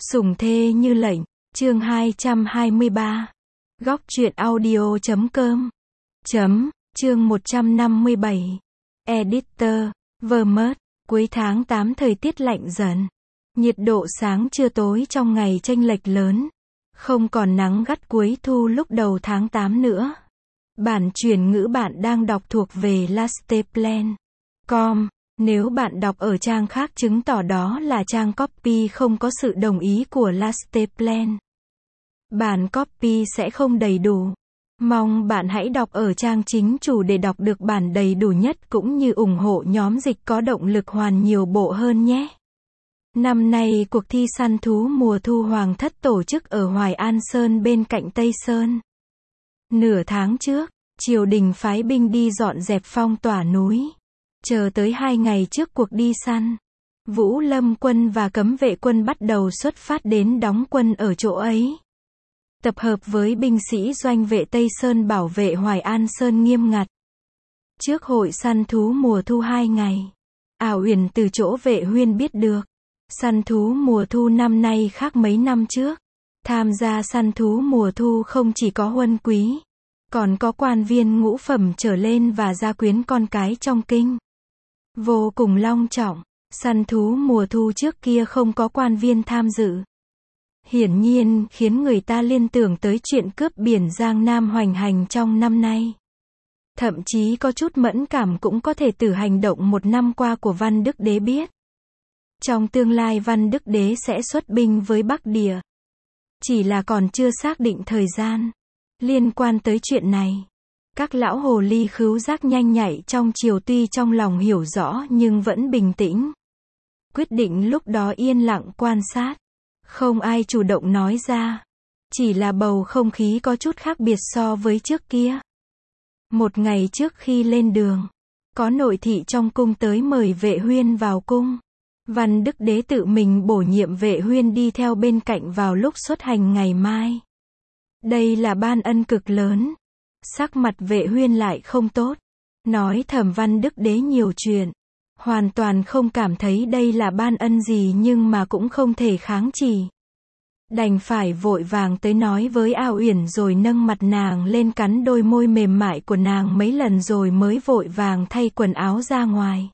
Sủng thê như lệnh, chương 223. Góc truyện audio.com. Chương 157. Editor, Vermont, cuối tháng 8 thời tiết lạnh dần. Nhiệt độ sáng trưa tối trong ngày chênh lệch lớn. Không còn nắng gắt cuối thu lúc đầu tháng 8 nữa. Bản chuyển ngữ bạn đang đọc thuộc về lasteplan.com. Nếu bạn đọc ở trang khác chứng tỏ đó là trang copy không có sự đồng ý của Lasteplan. Bản copy sẽ không đầy đủ. Mong bạn hãy đọc ở trang chính chủ để đọc được bản đầy đủ nhất cũng như ủng hộ nhóm dịch có động lực hoàn nhiều bộ hơn nhé. Năm nay cuộc thi săn thú mùa thu Hoàng Thất tổ chức ở Hoài An Sơn bên cạnh Tây Sơn. Nửa tháng trước, triều đình phái binh đi dọn dẹp phong tỏa núi. Chờ tới 2 ngày trước cuộc đi săn, Vũ Lâm quân và Cấm vệ quân bắt đầu xuất phát đến đóng quân ở chỗ ấy. Tập hợp với binh sĩ doanh vệ Tây Sơn bảo vệ Hoài An Sơn nghiêm ngặt. Trước hội săn thú mùa thu 2 ngày, Ảo Uyển từ chỗ Vệ Huyên biết được, săn thú mùa thu năm nay khác mấy năm trước. Tham gia săn thú mùa thu không chỉ có huân quý, còn có quan viên ngũ phẩm trở lên và gia quyến con cái trong kinh. Vô cùng long trọng, săn thú mùa thu trước kia không có quan viên tham dự. Hiển nhiên khiến người ta liên tưởng tới chuyện cướp biển Giang Nam hoành hành trong năm nay. Thậm chí có chút mẫn cảm cũng có thể từ hành động một năm qua của Văn Đức Đế biết. Trong tương lai Văn Đức Đế sẽ xuất binh với Bắc Địa. Chỉ là còn chưa xác định thời gian. Liên quan tới chuyện này, các lão hồ ly khứu giác nhanh nhạy trong triều tuy trong lòng hiểu rõ nhưng vẫn bình tĩnh. Quyết định lúc đó yên lặng quan sát. Không ai chủ động nói ra. Chỉ là bầu không khí có chút khác biệt so với trước kia. Một ngày trước khi lên đường, có nội thị trong cung tới mời Vệ Huyên vào cung. Văn Đức Đế tự mình bổ nhiệm Vệ Huyên đi theo bên cạnh vào lúc xuất hành ngày mai. Đây là ban ân cực lớn. Sắc mặt Vệ Huyên lại không tốt. Nói thầm Văn Đức Đế nhiều chuyện. Hoàn toàn không cảm thấy đây là ban ân gì nhưng mà cũng không thể kháng chỉ. Đành phải vội vàng tới nói với Ảo Uyển rồi nâng mặt nàng lên cắn đôi môi mềm mại của nàng mấy lần rồi mới vội vàng thay quần áo ra ngoài.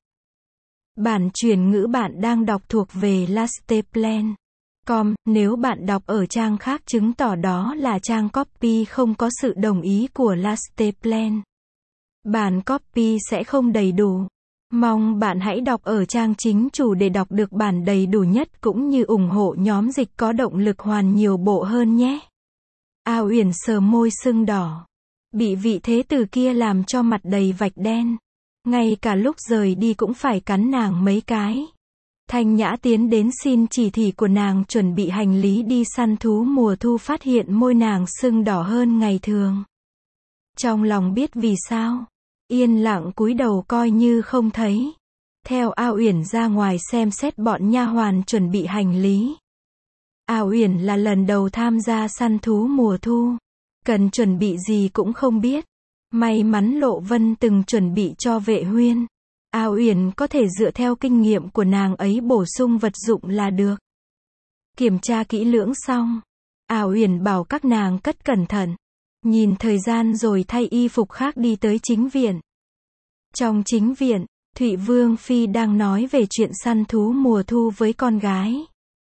Bản chuyển ngữ bạn đang đọc thuộc về lasteplan.com. Nếu bạn đọc ở trang khác chứng tỏ đó là trang copy không có sự đồng ý của Lasteplan. Bản copy sẽ không đầy đủ. Mong bạn hãy đọc ở trang chính chủ để đọc được bản đầy đủ nhất cũng như ủng hộ nhóm dịch có động lực hoàn nhiều bộ hơn nhé. Ảo Uyển sờ môi sưng đỏ. Bị vị thế tử kia làm cho mặt đầy vạch đen. Ngay cả lúc rời đi cũng phải cắn nàng mấy cái. Thanh Nhã tiến đến xin chỉ thị của nàng chuẩn bị hành lý đi săn thú mùa thu phát hiện môi nàng sưng đỏ hơn ngày thường. Trong lòng biết vì sao. Yên lặng cúi đầu coi như không thấy. Theo Ảo Uyển ra ngoài xem xét bọn nha hoàn chuẩn bị hành lý. Ảo Uyển là lần đầu tham gia săn thú mùa thu. Cần chuẩn bị gì cũng không biết. May mắn Lộ Vân từng chuẩn bị cho Vệ Huyên. Ảo Uyển có thể dựa theo kinh nghiệm của nàng ấy bổ sung vật dụng là được. Kiểm tra kỹ lưỡng xong, Ảo Uyển bảo các nàng cất cẩn thận. Nhìn thời gian rồi thay y phục khác đi tới chính viện. Trong chính viện, Thụy Vương Phi đang nói về chuyện săn thú mùa thu với con gái.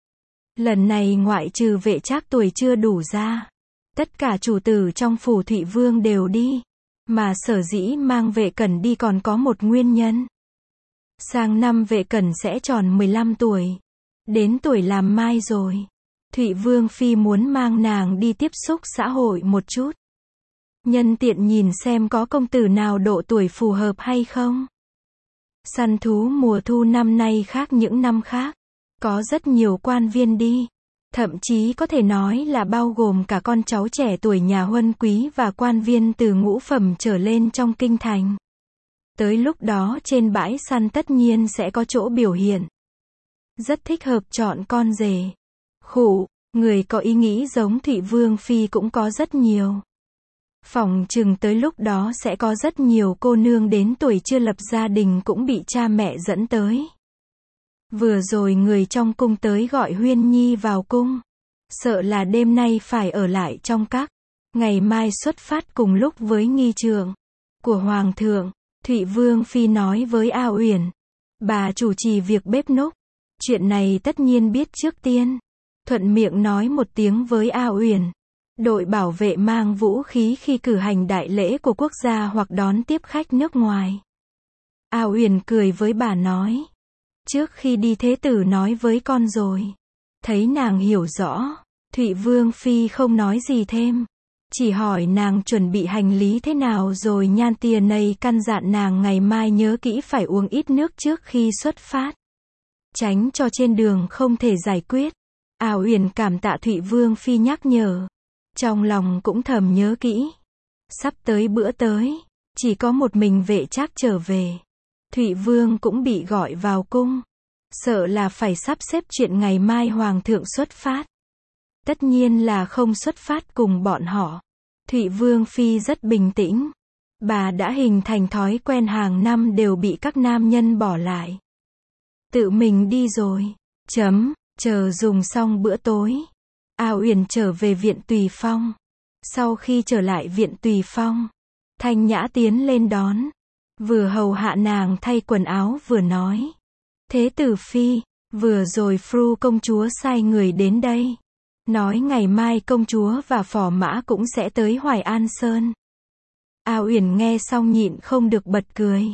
Lần này ngoại trừ Vệ Trác tuổi chưa đủ ra, tất cả chủ tử trong phủ Thụy Vương đều đi. Mà sở dĩ mang Vệ Cẩn đi còn có một nguyên nhân. Sang năm Vệ Cẩn sẽ tròn 15 tuổi. Đến tuổi làm mai rồi. Thụy Vương Phi muốn mang nàng đi tiếp xúc xã hội một chút. Nhân tiện nhìn xem có công tử nào độ tuổi phù hợp hay không. Săn thú mùa thu năm nay khác những năm khác. Có rất nhiều quan viên đi. Thậm chí có thể nói là bao gồm cả con cháu trẻ tuổi nhà huân quý và quan viên từ ngũ phẩm trở lên trong kinh thành. Tới lúc đó trên bãi săn tất nhiên sẽ có chỗ biểu hiện. Rất thích hợp chọn con rể. Khụ, người có ý nghĩ giống Thụy Vương Phi cũng có rất nhiều. Phỏng chừng tới lúc đó sẽ có rất nhiều cô nương đến tuổi chưa lập gia đình cũng bị cha mẹ dẫn tới. Vừa rồi người trong cung tới gọi Huyên Nhi vào cung. Sợ là đêm nay phải ở lại trong các. Ngày mai xuất phát cùng lúc với nghi trượng của Hoàng thượng. Thụy Vương Phi nói với A Uyển. Bà chủ trì việc bếp núc. Chuyện này tất nhiên biết trước tiên. Thuận miệng nói một tiếng với A Uyển. Đội bảo vệ mang vũ khí khi cử hành đại lễ của quốc gia hoặc đón tiếp khách nước ngoài. A Uyển cười với bà nói. Trước khi đi thế tử nói với con rồi. Thấy nàng hiểu rõ. Thụy Vương Phi không nói gì thêm. Chỉ hỏi nàng chuẩn bị hành lý thế nào rồi Nhan Tìa này căn dặn nàng ngày mai nhớ kỹ phải uống ít nước trước khi xuất phát. Tránh cho trên đường không thể giải quyết. A Uyển cảm tạ Thụy Vương Phi nhắc nhở. Trong lòng cũng thầm nhớ kỹ. Sắp tới bữa tới. Chỉ có một mình Vệ Trác trở về. Thụy Vương cũng bị gọi vào cung. Sợ là phải sắp xếp chuyện ngày mai Hoàng thượng xuất phát. Tất nhiên là không xuất phát cùng bọn họ. Thụy Vương Phi rất bình tĩnh. Bà đã hình thành thói quen hàng năm đều bị các nam nhân bỏ lại. Tự mình đi rồi. Chờ dùng xong bữa tối. A Uyển trở về viện Tùy Phong. Sau khi trở lại viện Tùy Phong, Thanh Nhã tiến lên đón. Vừa hầu hạ nàng thay quần áo vừa nói. Thế tử Phi, vừa rồi Fru công chúa sai người đến đây. Nói ngày mai công chúa và phò mã cũng sẽ tới Hoài An Sơn. A Uyển nghe xong nhịn không được bật cười.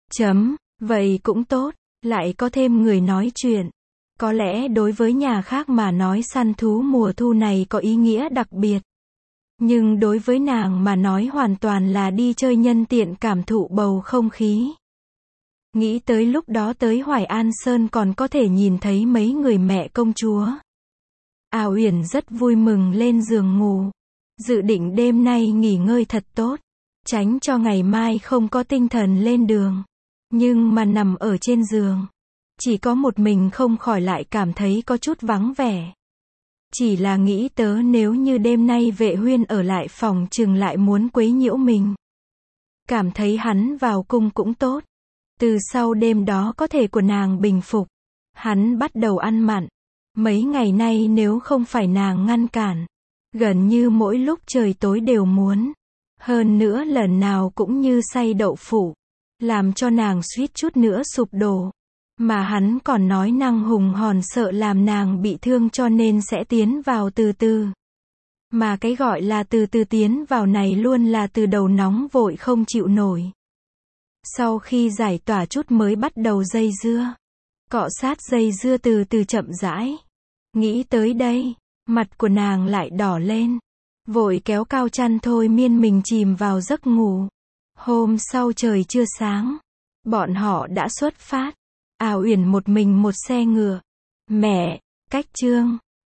Vậy cũng tốt, lại có thêm người nói chuyện. Có lẽ đối với nhà khác mà nói săn thú mùa thu này có ý nghĩa đặc biệt. Nhưng đối với nàng mà nói hoàn toàn là đi chơi nhân tiện cảm thụ bầu không khí. Nghĩ tới lúc đó tới Hoài An Sơn còn có thể nhìn thấy mấy người mẹ công chúa. A Uyển rất vui mừng lên giường ngủ. Dự định đêm nay nghỉ ngơi thật tốt. Tránh cho ngày mai không có tinh thần lên đường. Nhưng mà nằm ở trên giường. Chỉ có một mình không khỏi lại cảm thấy có chút vắng vẻ. Chỉ là nghĩ nếu như đêm nay Vệ Huyên ở lại phòng chừng lại muốn quấy nhiễu mình. Cảm thấy hắn vào cung cũng tốt. Từ sau đêm đó có thể của nàng bình phục. Hắn bắt đầu ăn mặn. Mấy ngày nay nếu không phải nàng ngăn cản. Gần như mỗi lúc trời tối đều muốn. Hơn nữa lần nào cũng như xay đậu phụ. Làm cho nàng suýt chút nữa sụp đổ. Mà hắn còn nói năng hùng hồn sợ làm nàng bị thương cho nên sẽ tiến vào từ từ. Mà cái gọi là từ từ tiến vào này luôn là từ đầu nóng vội không chịu nổi. Sau khi giải tỏa chút mới bắt đầu dây dưa. Cọ sát dây dưa từ từ chậm rãi. Nghĩ tới đây, mặt của nàng lại đỏ lên. Vội kéo cao chăn thôi miên mình chìm vào giấc ngủ. Hôm sau trời chưa sáng. Bọn họ đã xuất phát. A Uyển một mình một xe ngựa. Mẹ, cách Trương.